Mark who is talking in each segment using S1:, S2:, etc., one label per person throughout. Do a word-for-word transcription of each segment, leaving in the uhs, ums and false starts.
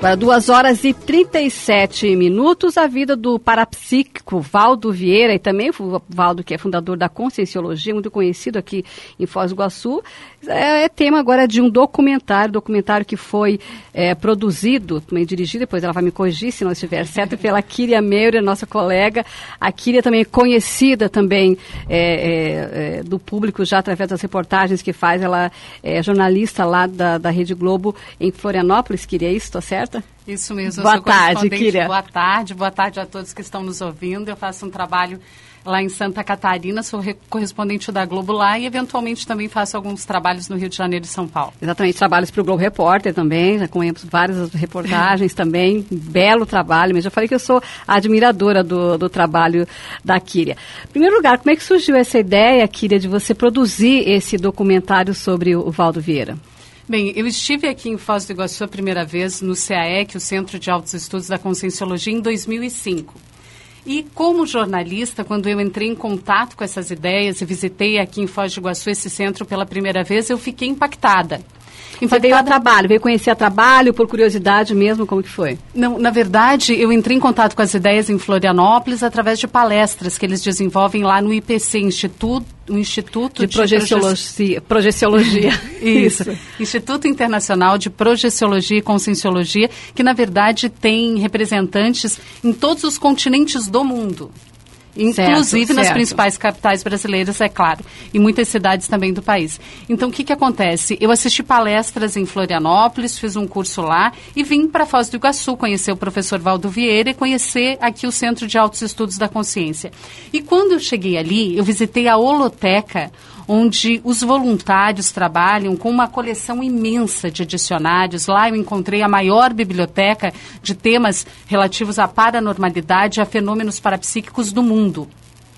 S1: Agora, duas horas e trinta e sete minutos, a vida do parapsíquico Valdo Vieira, e também o Valdo, que é fundador da Conscienciologia, muito conhecido aqui em Foz do Iguaçu, é, é tema agora de um documentário, documentário que foi é, produzido, também dirigido, depois ela vai me corrigir se não estiver certo, pela Kíria Meurer, nossa colega. A Kíria também é conhecida também é, é, é, do público já através das reportagens que faz, ela é jornalista lá da, da Rede Globo em Florianópolis. Kíria, é isso, estou certa?
S2: Isso mesmo.
S1: Boa tarde, Kíria.
S2: Boa tarde, boa tarde a todos que estão nos ouvindo. Eu faço um trabalho lá em Santa Catarina, sou correspondente da Globo lá e eventualmente também faço alguns trabalhos no Rio de Janeiro e São Paulo.
S1: Exatamente, trabalhos para o Globo Repórter também, já conheço várias reportagens também, belo trabalho, mas já falei que eu sou admiradora do, do trabalho da Kíria. Em primeiro lugar, como é que surgiu essa ideia, Kíria, de você produzir esse documentário sobre o Valdo Vieira?
S2: Bem, eu estive aqui em Foz do Iguaçu a primeira vez no C A E C, o Centro de Altos Estudos da Conscienciologia, em dois mil e cinco. E como jornalista, quando eu entrei em contato com essas ideias e visitei aqui em Foz do Iguaçu esse centro pela primeira vez, eu fiquei impactada.
S1: Você veio a trabalho, veio conhecer a trabalho, por curiosidade mesmo, como que foi?
S2: Não, na verdade, eu entrei em contato com as ideias em Florianópolis através de palestras que eles desenvolvem lá no I P C, Instituto, o Instituto
S1: de, de Projeciologia. Projeciologia.
S2: Isso. Isso. Instituto Internacional de Projeciologia e Conscienciologia, que na verdade tem representantes em todos os continentes do mundo. Inclusive certo, nas certo. principais capitais brasileiras, é claro, e muitas cidades também do país. Então, o que que acontece? Eu assisti palestras em Florianópolis, fiz um curso lá e vim para Foz do Iguaçu conhecer o professor Valdo Vieira e conhecer aqui o Centro de Altos Estudos da Consciência. E quando eu cheguei ali, eu visitei a holoteca, onde os voluntários trabalham com uma coleção imensa de dicionários. Lá eu encontrei a maior biblioteca de temas relativos à paranormalidade e a fenômenos parapsíquicos do mundo.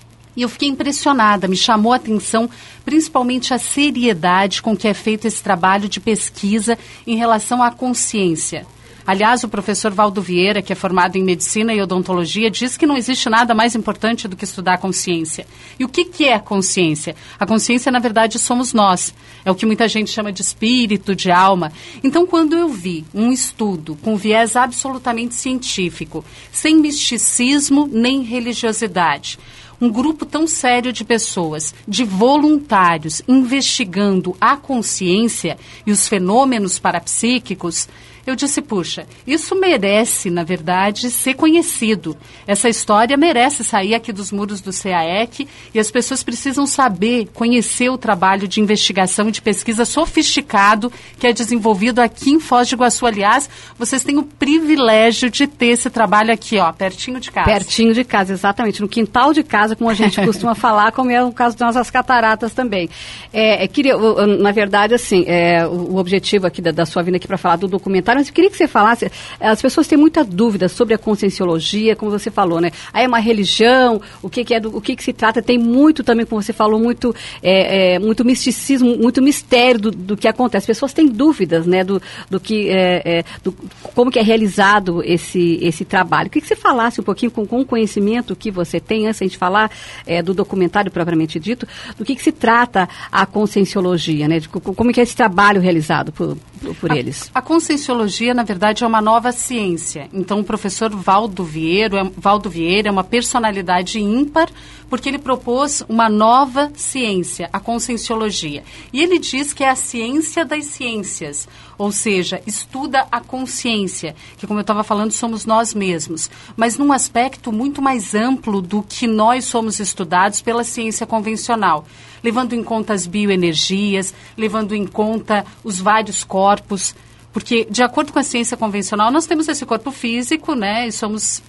S2: E eu fiquei impressionada, me chamou a atenção principalmente a seriedade com que é feito esse trabalho de pesquisa em relação à consciência. Aliás, o professor Valdo Vieira, que é formado em Medicina e Odontologia, diz que não existe nada mais importante do que estudar a consciência. E o que, que é a consciência? A consciência, na verdade, somos nós. É o que muita gente chama de espírito, de alma. Então, quando eu vi um estudo com viés absolutamente científico, sem misticismo nem religiosidade, um grupo tão sério de pessoas, de voluntários, investigando a consciência e os fenômenos parapsíquicos, eu disse, puxa, isso merece, na verdade, ser conhecido. Essa história merece sair aqui dos muros do C A E C e as pessoas precisam saber, conhecer o trabalho de investigação e de pesquisa sofisticado que é desenvolvido aqui em Foz do Iguaçu. Aliás, vocês têm o privilégio de ter esse trabalho aqui, ó, pertinho de casa.
S1: Pertinho de casa, exatamente, no quintal de casa, como a gente costuma falar, como é o caso das nossas cataratas também. É, queria, na verdade, assim, é, o, o objetivo aqui da, da sua vinda aqui para falar do documentário, mas eu queria que você falasse, as pessoas têm muita dúvida sobre a conscienciologia, como você falou, né? Aí é uma religião, o que, que é, do, o que, que se trata, tem muito também, como você falou, muito, é, é, muito misticismo, muito mistério do, do que acontece. As pessoas têm dúvidas, né, do, do que, é, é, do, como que é realizado esse, esse trabalho. Eu queria que você falasse um pouquinho, com, com o conhecimento que você tem, antes de a gente falar é, do documentário propriamente dito, do que, que se trata a conscienciologia, né? De, como que é esse trabalho realizado por, por
S2: a,
S1: eles.
S2: A conscienciologia, na verdade, é uma nova ciência. Então, o professor Valdo Vieira, é, Valdo Vieira é uma personalidade ímpar, porque ele propôs uma nova ciência, a conscienciologia. E ele diz que é a ciência das ciências, ou seja, estuda a consciência, que, como eu estava falando, somos nós mesmos, mas num aspecto muito mais amplo do que nós somos estudados pela ciência convencional, levando em conta as bioenergias, levando em conta os vários corpos, porque, de acordo com a ciência convencional, nós temos esse corpo físico, né, e somos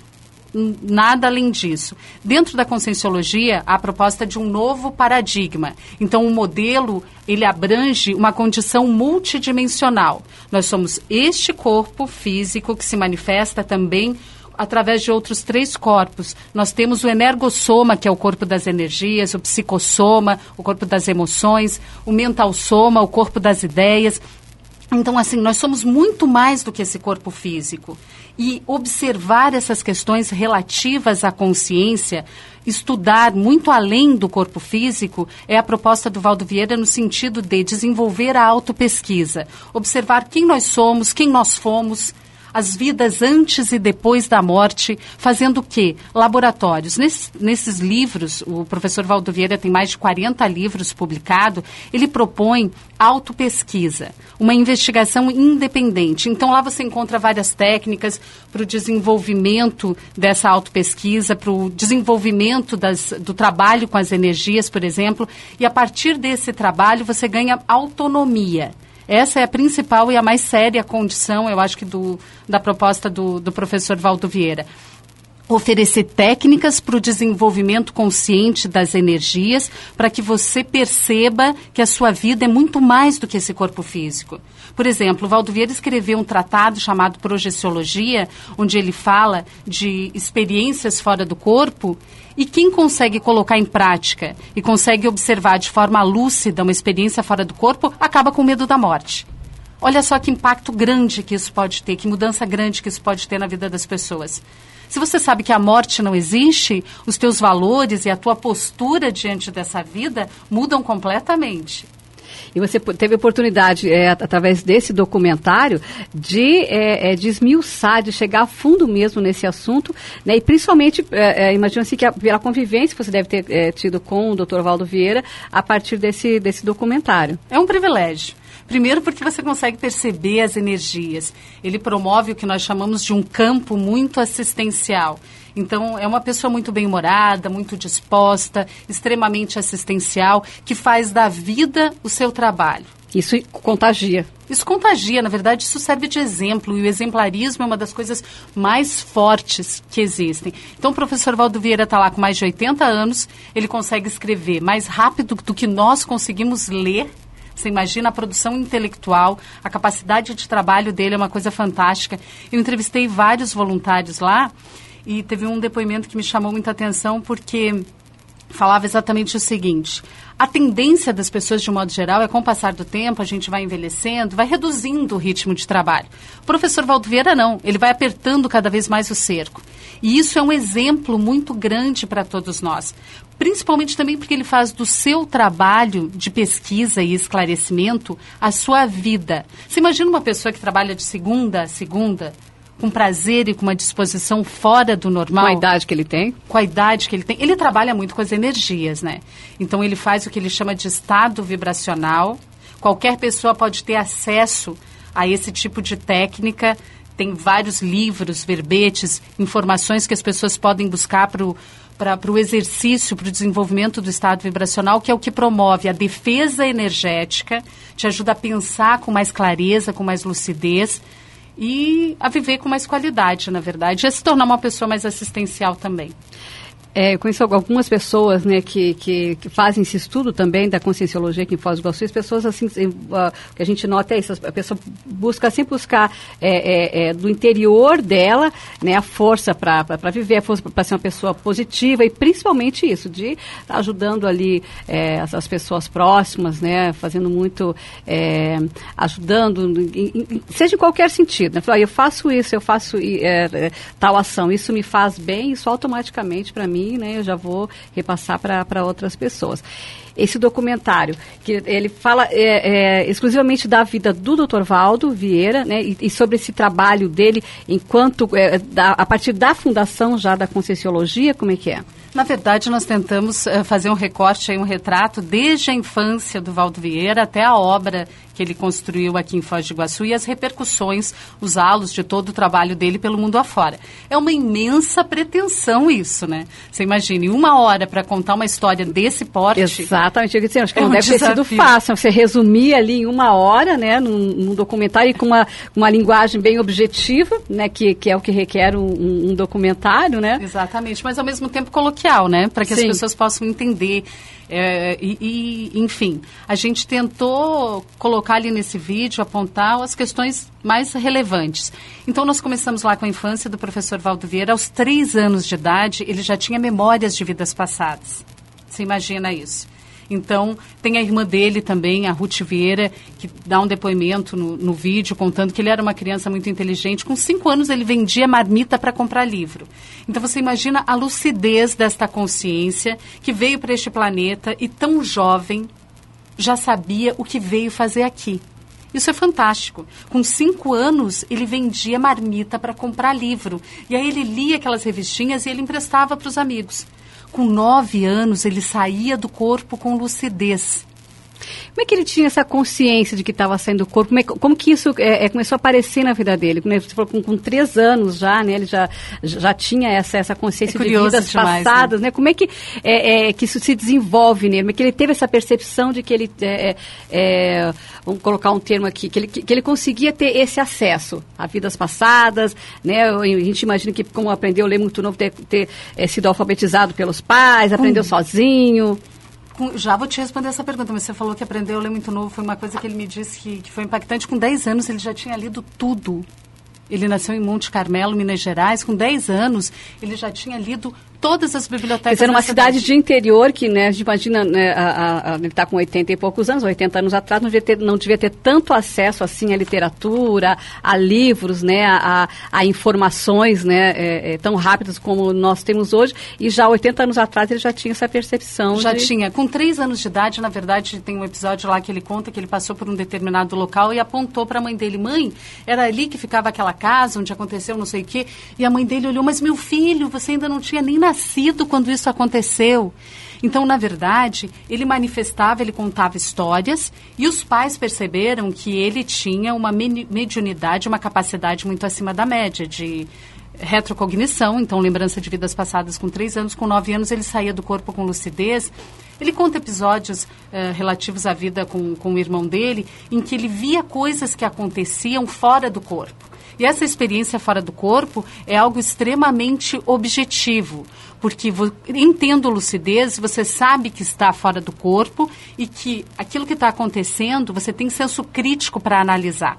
S2: nada além disso. Dentro da conscienciologia, há a proposta de um novo paradigma. Então, o modelo, ele abrange uma condição multidimensional. Nós somos este corpo físico que se manifesta também através de outros três corpos. Nós temos o energossoma, que é o corpo das energias, o psicossoma, o corpo das emoções, o mentalsoma, o corpo das ideias. Então, assim, nós somos muito mais do que esse corpo físico. E observar essas questões relativas à consciência, estudar muito além do corpo físico, é a proposta do Valdo Vieira no sentido de desenvolver a autopesquisa. Observar quem nós somos, quem nós fomos, as vidas antes e depois da morte, fazendo o quê? Laboratórios. Nesses, nesses livros, o professor Valdo Vieira tem mais de quarenta livros publicados, ele propõe autopesquisa, uma investigação independente. Então, lá você encontra várias técnicas para o desenvolvimento dessa autopesquisa, para o desenvolvimento das, do trabalho com as energias, por exemplo, e a partir desse trabalho você ganha autonomia. Essa é a principal e a mais séria condição, eu acho que do, da proposta do, do professor Valdo Vieira. Oferecer técnicas para o desenvolvimento consciente das energias, para que você perceba que a sua vida é muito mais do que esse corpo físico. Por exemplo, o Valdo Vieira escreveu um tratado chamado Projeciologia, onde ele fala de experiências fora do corpo, e quem consegue colocar em prática e consegue observar de forma lúcida uma experiência fora do corpo, acaba com medo da morte. Olha só que impacto grande que isso pode ter, que mudança grande que isso pode ter na vida das pessoas. Se você sabe que a morte não existe, os teus valores e a tua postura diante dessa vida mudam completamente.
S1: E você teve a oportunidade, é, através desse documentário, de, é, é, de esmiuçar, de chegar a fundo mesmo nesse assunto, né? E principalmente, é, é, imagino-se que a, a convivência que você deve ter é, tido com o doutor Valdo Vieira a partir desse, desse documentário.
S2: É um privilégio. Primeiro porque você consegue perceber as energias. Ele promove o que nós chamamos de um campo muito assistencial. Então, é uma pessoa muito bem-humorada, muito disposta, extremamente assistencial, que faz da vida o seu trabalho.
S1: Isso contagia.
S2: Isso contagia, na verdade, isso serve de exemplo. E o exemplarismo é uma das coisas mais fortes que existem. Então, o professor Valdo Vieira está lá com mais de oitenta anos, ele consegue escrever mais rápido do que nós conseguimos ler. Você imagina a produção intelectual, a capacidade de trabalho dele é uma coisa fantástica. Eu entrevistei vários voluntários lá e teve um depoimento que me chamou muita atenção porque falava exatamente o seguinte: a tendência das pessoas, de um modo geral, é com o passar do tempo, a gente vai envelhecendo, vai reduzindo o ritmo de trabalho. O professor Valdo Vieira não, ele vai apertando cada vez mais o cerco. E isso é um exemplo muito grande para todos nós. Principalmente também porque ele faz do seu trabalho de pesquisa e esclarecimento a sua vida. Você imagina uma pessoa que trabalha de segunda a segunda, com prazer e com uma disposição fora do normal.
S1: Com a idade que ele tem.
S2: Com a idade que ele tem. Ele trabalha muito com as energias, né? Então, ele faz o que ele chama de estado vibracional. Qualquer pessoa pode ter acesso a esse tipo de técnica. Tem vários livros, verbetes, informações que as pessoas podem buscar para o para o exercício, para o desenvolvimento do estado vibracional, que é o que promove a defesa energética, te ajuda a pensar com mais clareza, com mais lucidez, e a viver com mais qualidade, na verdade, e a se tornar uma pessoa mais assistencial também.
S1: É, eu conheço algumas pessoas, né, que, que, que fazem esse estudo também da conscienciologia aqui em Foz do Iguaçu. As pessoas, assim, uh, que a gente nota é isso, a pessoa busca sempre buscar é, é, é, do interior dela, né, a força para viver, a força para ser uma pessoa positiva e principalmente isso, de estar tá ajudando ali é, as, as pessoas próximas, né, fazendo muito, é, ajudando, em, em, seja em qualquer sentido, né, falar, eu faço isso, eu faço é, é, tal ação, isso me faz bem, isso automaticamente para mim, né, eu já vou repassar para outras pessoas. Esse documentário, que ele fala é, é, exclusivamente da vida do doutor Valdo Vieira, né, e, e sobre esse trabalho dele enquanto, é, da, a partir da fundação já da Conscienciologia, como é que é?
S2: Na verdade, nós tentamos uh, fazer um recorte, aí, um retrato desde a infância do Valdo Vieira até a obra que ele construiu aqui em Foz do Iguaçu e as repercussões, os halos de todo o trabalho dele pelo mundo afora. É uma imensa pretensão isso, né? Você imagine, uma hora para contar uma história desse porte.
S1: Exatamente, eu disse, acho que
S2: é
S1: não
S2: um
S1: deve
S2: desafio.
S1: ter sido fácil. Você resumir ali em uma hora, né, num, num documentário e com uma, uma linguagem bem objetiva, né, que, que é o que requer um, um documentário, né?
S2: Exatamente, mas ao mesmo tempo coloquial, né? Para que
S1: Sim.
S2: as pessoas possam entender. É, e, e, enfim, a gente tentou colocar ali nesse vídeo, apontar as questões mais relevantes. Então, nós começamos lá com a infância do professor Valdo Vieira. Aos três anos de idade, ele já tinha memórias de vidas passadas. Você imagina isso? Então, tem a irmã dele também, a Ruth Vieira, que dá um depoimento no, no vídeo, contando que ele era uma criança muito inteligente. Com cinco anos, ele vendia marmita para comprar livro. Então, você imagina a lucidez desta consciência que veio para este planeta e tão jovem já sabia o que veio fazer aqui. Isso é fantástico. Com cinco anos, ele vendia marmita para comprar livro. E aí ele lia aquelas revistinhas e ele emprestava para os amigos. Com nove anos, ele saía do corpo com lucidez.
S1: Como é que ele tinha essa consciência de que estava saindo do corpo? Como, é, como que isso é, é, começou a aparecer na vida dele? Você falou, com, com três anos já, né? Ele já, já tinha essa, essa consciência é de vidas demais, passadas, né? né? Como é que, é, é, que isso se desenvolve nele? Como é que ele teve essa percepção de que ele, é, é, vamos colocar um termo aqui, que ele, que, que ele conseguia ter esse acesso a vidas passadas, né? A gente imagina que, como aprendeu a ler muito novo, ter, ter é, sido alfabetizado pelos pais, aprendeu hum. sozinho.
S2: Já vou te responder essa pergunta, mas você falou que aprendeu a ler muito novo, foi uma coisa que ele me disse que, que foi impactante. Com dez anos ele já tinha lido tudo. Ele nasceu em Monte Carmelo, Minas Gerais. Com dez anos ele já tinha lido todas as bibliotecas.
S1: Mas era uma cidade de interior que, né, a gente imagina, né, a, a, ele está com oitenta e poucos anos, oitenta anos atrás, não devia ter, não devia ter tanto acesso assim à literatura, a livros, né, a, a informações, né, é, é, tão rápidas como nós temos hoje. E já oitenta anos atrás ele já tinha essa percepção.
S2: Já
S1: de...
S2: tinha. Com três anos de idade, na verdade, tem um episódio lá que ele conta que ele passou por um determinado local e apontou para a mãe dele. Mãe, era ali que ficava aquela casa onde aconteceu não sei o quê. E a mãe dele olhou, mas meu filho, você ainda não tinha nem nascido quando isso aconteceu. Então, na verdade, ele manifestava, ele contava histórias e os pais perceberam que ele tinha uma mediunidade, uma capacidade muito acima da média de retrocognição, então lembrança de vidas passadas com três anos, com nove anos ele saía do corpo com lucidez. Ele conta episódios uh, relativos à vida com, com o irmão dele, em que ele via coisas que aconteciam fora do corpo. E essa experiência fora do corpo é algo extremamente objetivo, porque em tendo lucidez, você sabe que está fora do corpo e que aquilo que está acontecendo, você tem senso crítico para analisar.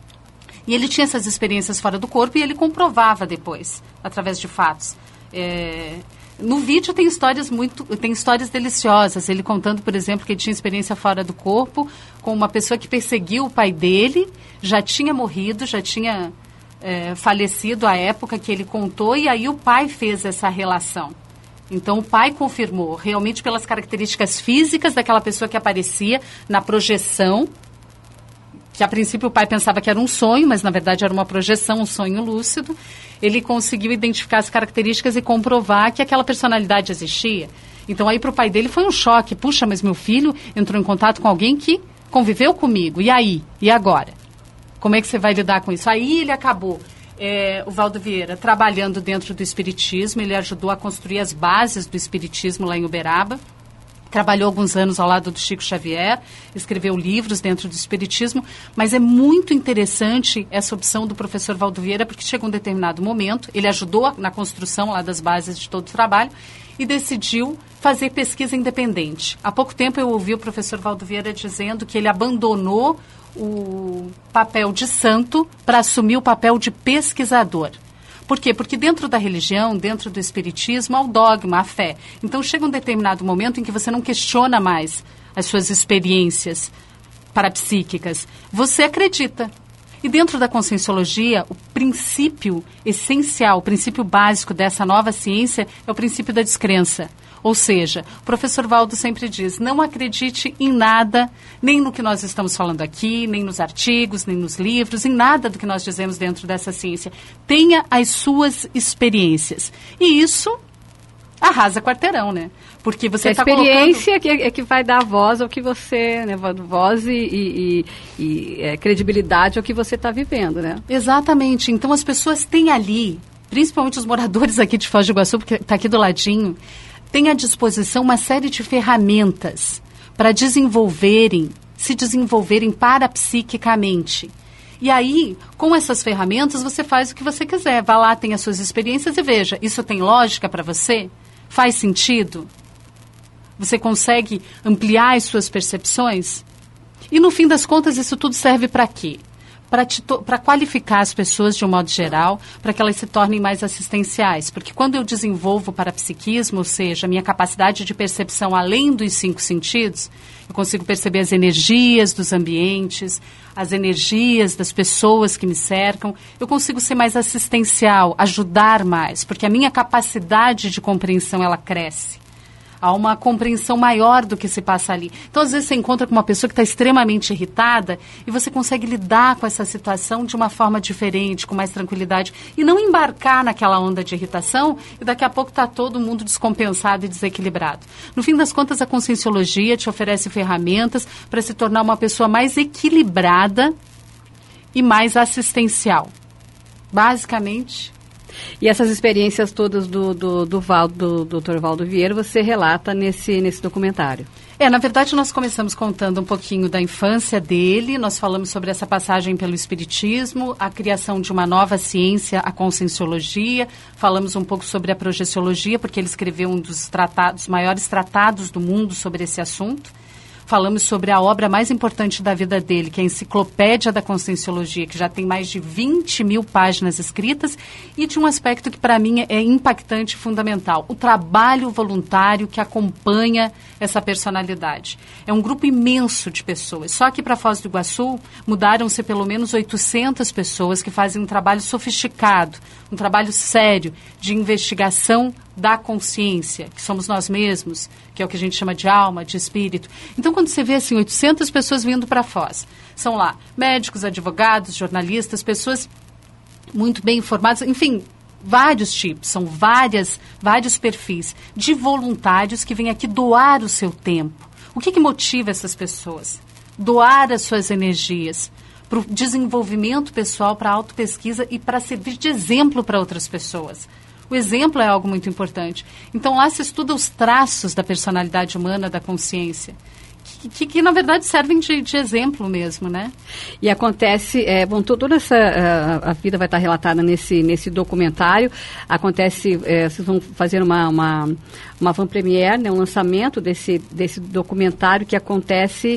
S2: E ele tinha essas experiências fora do corpo e ele comprovava depois, através de fatos. É... No vídeo tem histórias muito, tem histórias deliciosas. Ele contando, por exemplo, que ele tinha experiência fora do corpo com uma pessoa que perseguiu o pai dele, já tinha morrido, já tinha é, falecido à época que ele contou, e aí o pai fez essa relação. Então o pai confirmou, realmente pelas características físicas daquela pessoa que aparecia na projeção, que a princípio o pai pensava que era um sonho, mas na verdade era uma projeção, um sonho lúcido. Ele conseguiu identificar as características e comprovar que aquela personalidade existia. Então aí para o pai dele foi um choque. Puxa, mas meu filho entrou em contato com alguém que conviveu comigo. E aí? E agora? Como é que você vai lidar com isso? Aí ele acabou, é, o Valdo Vieira, trabalhando dentro do espiritismo. Ele ajudou a construir as bases do espiritismo lá em Uberaba. Trabalhou alguns anos ao lado do Chico Xavier, escreveu livros dentro do espiritismo, mas é muito interessante essa opção do professor Valdo Vieira, porque chegou um determinado momento, ele ajudou na construção lá das bases de todo o trabalho e decidiu fazer pesquisa independente. Há pouco tempo eu ouvi o professor Valdo Vieira dizendo que ele abandonou o papel de santo para assumir o papel de pesquisador. Por quê? Porque dentro da religião, dentro do espiritismo, há o dogma, a fé. Então chega um determinado momento em que você não questiona mais as suas experiências parapsíquicas. Você acredita. E dentro da conscienciologia, o princípio essencial, o princípio básico dessa nova ciência é o princípio da descrença. Ou seja, o professor Valdo sempre diz, não acredite em nada, nem no que nós estamos falando aqui, nem nos artigos, nem nos livros, em nada do que nós dizemos dentro dessa ciência. Tenha as suas experiências. E isso arrasa quarteirão, né? Porque você está colocando...
S1: A experiência colocando... é que vai dar voz ao que você... Né, voz e, e, e é, credibilidade ao que você está vivendo, né?
S2: Exatamente. Então, as pessoas têm ali, principalmente os moradores aqui de Foz do Iguaçu, porque está aqui do ladinho, têm à disposição uma série de ferramentas para desenvolverem, se desenvolverem parapsiquicamente. E aí, com essas ferramentas, você faz o que você quiser. Vá lá, tenha as suas experiências e veja, isso tem lógica para você? Faz sentido? Você consegue ampliar as suas percepções? E no fim das contas, isso tudo serve para quê? Para qualificar as pessoas de um modo geral, para que elas se tornem mais assistenciais. Porque quando eu desenvolvo o parapsiquismo, ou seja, a minha capacidade de percepção além dos cinco sentidos, eu consigo perceber as energias dos ambientes, as energias das pessoas que me cercam, eu consigo ser mais assistencial, ajudar mais, porque a minha capacidade de compreensão, ela cresce. há uma compreensão maior do que se passa ali. Então, às vezes, você encontra com uma pessoa que está extremamente irritada e você consegue lidar com essa situação de uma forma diferente, com mais tranquilidade, e não embarcar naquela onda de irritação e daqui a pouco está todo mundo descompensado e desequilibrado. No fim das contas, a Conscienciologia te oferece ferramentas para se tornar uma pessoa mais equilibrada e mais assistencial. Basicamente...
S1: E essas experiências todas do, do, do, Val, do doutor Valdo Vieira, você relata nesse, nesse documentário?
S2: É, na verdade, nós começamos contando um pouquinho da infância dele, nós falamos sobre essa passagem pelo espiritismo, a criação de uma nova ciência, a Conscienciologia, falamos um pouco sobre a projeciologia, porque ele escreveu um dos tratados, maiores tratados do mundo sobre esse assunto. Falamos sobre a obra mais importante da vida dele, que é a Enciclopédia da Conscienciologia, que já tem mais de vinte mil páginas escritas, e de um aspecto que para mim é impactante e fundamental, o trabalho voluntário que acompanha essa personalidade. É um grupo imenso de pessoas. Só que para Foz do Iguaçu mudaram-se pelo menos oitocentas pessoas que fazem um trabalho sofisticado, um trabalho sério de investigação da consciência, que somos nós mesmos, que é o que a gente chama de alma, de espírito. Então, quando você vê assim, oitocentas pessoas vindo para Foz, são lá médicos, advogados, jornalistas, pessoas muito bem informadas, enfim, vários tipos, são várias, vários perfis de voluntários que vêm aqui doar o seu tempo. O que, que motiva essas pessoas? Doar as suas energias para o desenvolvimento pessoal, para a autopesquisa e para servir de exemplo para outras pessoas. O exemplo é algo muito importante. Então, lá se estuda os traços da personalidade humana, da consciência, que, que, que na verdade, servem de, de exemplo mesmo, né? E acontece, é, bom, toda essa, a, a vida vai estar relatada nesse, nesse documentário. Acontece, é, vocês vão fazer uma, uma, uma van premiere, né, um lançamento desse, desse documentário que acontece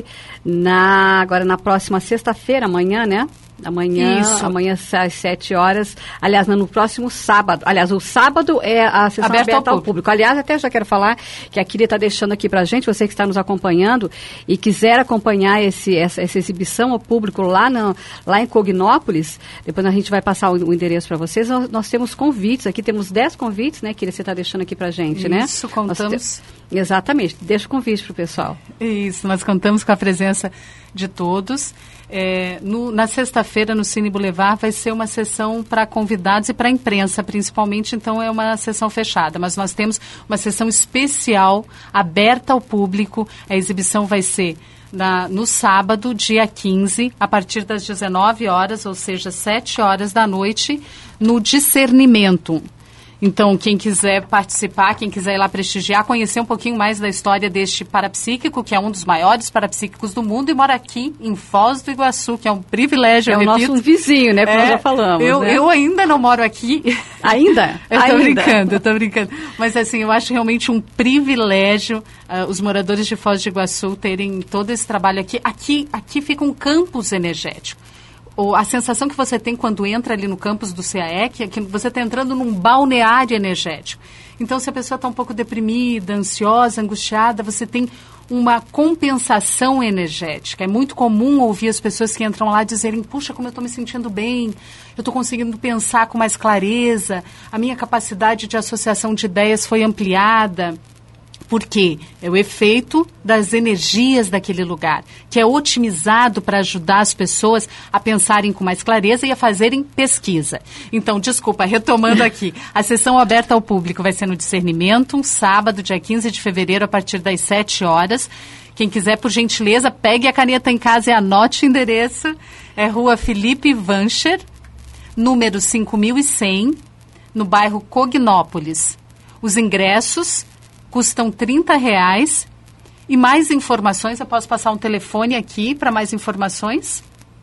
S2: na, agora na próxima sexta-feira, amanhã, né? Amanhã, Isso. amanhã às sete horas, aliás, no próximo sábado. Aliás, o sábado é a sessão aberta, aberta ao, ao público. público. Aliás, até já quero falar que a Kira está deixando aqui pra gente, você que está nos acompanhando e quiser acompanhar esse, essa, essa exibição ao público lá, no, lá em Cognópolis, depois a gente vai passar o, o endereço para vocês. Nós, nós temos convites, aqui temos dez convites, né, Kira, você está deixando aqui pra gente, Isso, né? Isso, contamos. Te... Exatamente, deixa o convite pro pessoal. Isso, nós contamos com a presença de todos. É, no, na sexta-feira, no Cine Boulevard, vai ser uma sessão para convidados e para a imprensa, principalmente, então é uma sessão fechada. Mas nós temos uma sessão especial, aberta ao público. A exibição vai ser na, no sábado, dia quinze, a partir das dezenove horas, ou seja, sete horas da noite, no Discernimento. Então, quem quiser participar, quem quiser ir lá prestigiar, conhecer um pouquinho mais da história deste parapsíquico, que é um dos maiores parapsíquicos do mundo e mora aqui em Foz do Iguaçu, que é um privilégio, eu repito. É o nosso vizinho, né, como é, nós já falamos. Eu, né? eu ainda não moro aqui. Ainda? eu tô ainda. brincando, eu tô brincando. Mas, assim, eu acho realmente um privilégio uh, os moradores de Foz do Iguaçu terem todo esse trabalho aqui. Aqui, aqui fica um campus energético. A sensação que você tem quando entra ali no campus do C A E C é que você está entrando num balneário energético. Então, se a pessoa está um pouco deprimida, ansiosa, angustiada, você tem uma compensação energética. É muito comum ouvir as pessoas que entram lá dizerem, puxa, como eu estou me sentindo bem, eu estou conseguindo pensar com mais clareza, a minha capacidade de associação de ideias foi ampliada. Por quê? É o efeito das energias daquele lugar, que é otimizado para ajudar as pessoas a pensarem com mais clareza e a fazerem pesquisa. Então, desculpa, retomando aqui, a sessão aberta ao público vai ser no Discernimento, um sábado, dia quinze de fevereiro, a partir das sete horas. Quem quiser, por gentileza, pegue a caneta em casa e anote o endereço. É Rua Felipe Vancher, número cinco mil e cem, no bairro Cognópolis. Os ingressos custam trinta reais. E mais informações, eu posso passar um telefone aqui para mais informações?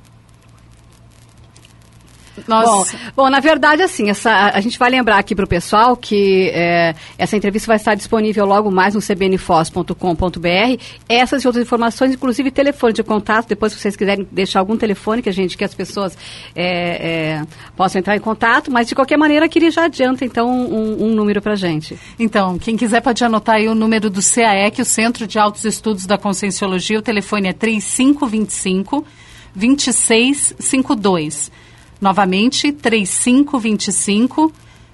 S2: Nós... Bom, bom, na verdade, assim, essa, a gente vai lembrar aqui para o pessoal que é, essa entrevista vai estar disponível logo mais no c b n foz ponto com ponto b r. Essas e outras informações, inclusive telefone de contato, depois se vocês quiserem deixar algum telefone que a gente, que as pessoas é, é, possam entrar em contato, mas de qualquer maneira, queria já adianta, então, um, um número para a gente. Então, quem quiser pode anotar aí o número do C A E C, o Centro de Altos Estudos da Conscienciologia, o telefone é três cinco dois cinco, dois seis cinco dois. Novamente, três cinco dois cinco,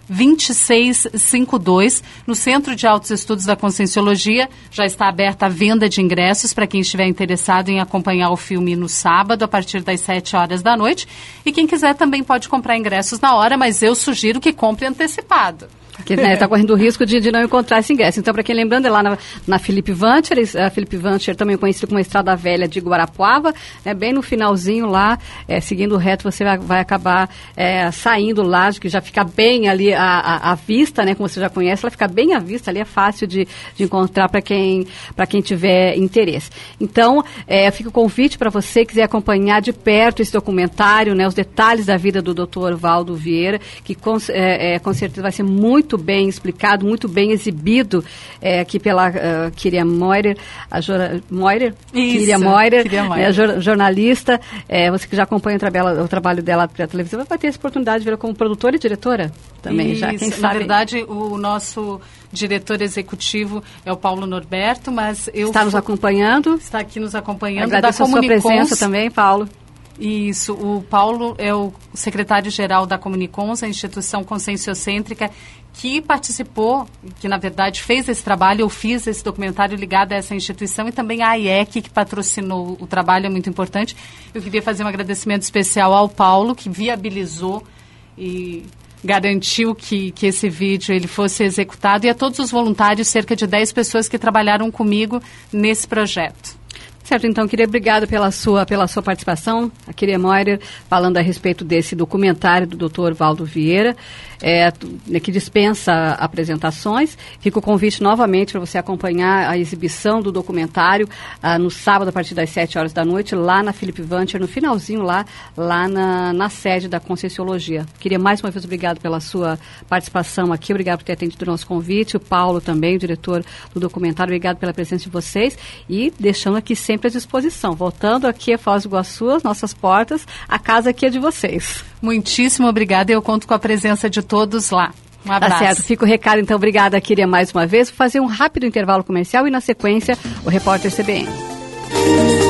S2: vinte e seis cinquenta e dois, no Centro de Altos Estudos da Conscienciologia. Já está aberta a venda de ingressos para quem estiver interessado em acompanhar o filme no sábado, a partir das sete horas da noite. E quem quiser também pode comprar ingressos na hora, mas eu sugiro que compre antecipado.
S1: Que está, né, correndo o risco de, de não encontrar esse ingresso. Então, para quem lembrando, é lá na, na Felipe Vancher, a Felipe Vancher também conhecido como a Estrada Velha de Guarapuava, né, bem no finalzinho lá, é, seguindo reto, você vai, vai acabar é, saindo lá, que já fica bem ali a, a, a vista, né, como você já conhece, ela fica bem à vista, ali é fácil de, de encontrar para quem, para quem tiver interesse. Então, é, fica o convite para você que quiser acompanhar de perto esse documentário, né, os detalhes da vida do doutor Valdo Vieira, que com, é, é, com certeza vai ser muito muito bem explicado, muito bem exibido é, aqui pela uh, Kyria Moirer, a Jora, Moirer?
S2: Isso,
S1: Kyria Moirer,
S2: Kyria Moirer.
S1: É, jor, jornalista, é, você que já acompanha o, trabela, o trabalho dela pela televisão, vai ter essa oportunidade de ver como produtora e diretora também.
S2: Isso,
S1: já, quem
S2: na
S1: sabe.
S2: verdade, o nosso diretor executivo é o Paulo Norberto, mas eu...
S1: Está nos acompanhando.
S2: Está aqui nos acompanhando.
S1: Agradeço da a sua presença também, Paulo.
S2: Isso, o Paulo é o secretário-geral da Comunicons, a instituição conscienciocêntrica que participou, que na verdade fez esse trabalho, eu fiz esse documentário ligado a essa instituição, e também a A I E C, que patrocinou o trabalho, é muito importante. Eu queria fazer um agradecimento especial ao Paulo, que viabilizou e garantiu que, que esse vídeo ele fosse executado, e a todos os voluntários, cerca de dez pessoas que trabalharam comigo nesse projeto.
S1: Certo, então, queria obrigado pela sua, pela sua participação, a Kyria Moirer, falando a respeito desse documentário do doutor Valdo Vieira, é, que dispensa apresentações. Fica o convite novamente para você acompanhar a exibição do documentário ah, no sábado, a partir das sete horas da noite, lá na Felipe Vancher, no finalzinho lá, lá na, na sede da Conscienciologia. Queria mais uma vez obrigado pela sua participação aqui, obrigado por ter atendido o nosso convite, o Paulo também, o diretor do documentário, obrigado pela presença de vocês, e deixando aqui sempre à disposição. Voltando aqui a Foz do Iguaçu, as nossas portas, a casa aqui é de vocês.
S2: Muitíssimo obrigada, eu conto com a presença de todos lá. Um abraço.
S1: Tá certo, fica o recado, então, obrigada, Kyria, mais uma vez. Vou fazer um rápido intervalo comercial e, na sequência, o repórter C B N.